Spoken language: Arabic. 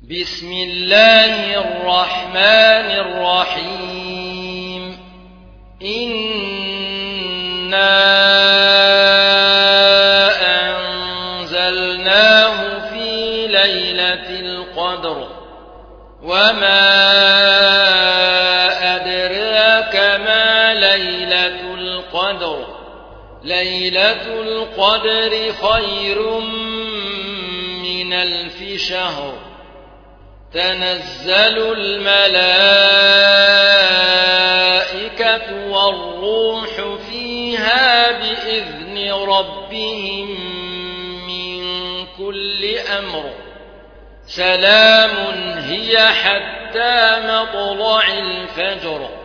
بسم الله الرحمن الرحيم إنا أنزلناه في ليلة القدر وما أدراك ما ليلة القدر ليلة القدر خير من 1000 شهر تنزل الملائكة والروح فيها بإذن ربهم من كل أمر سلام هي حتى مطلع الفجر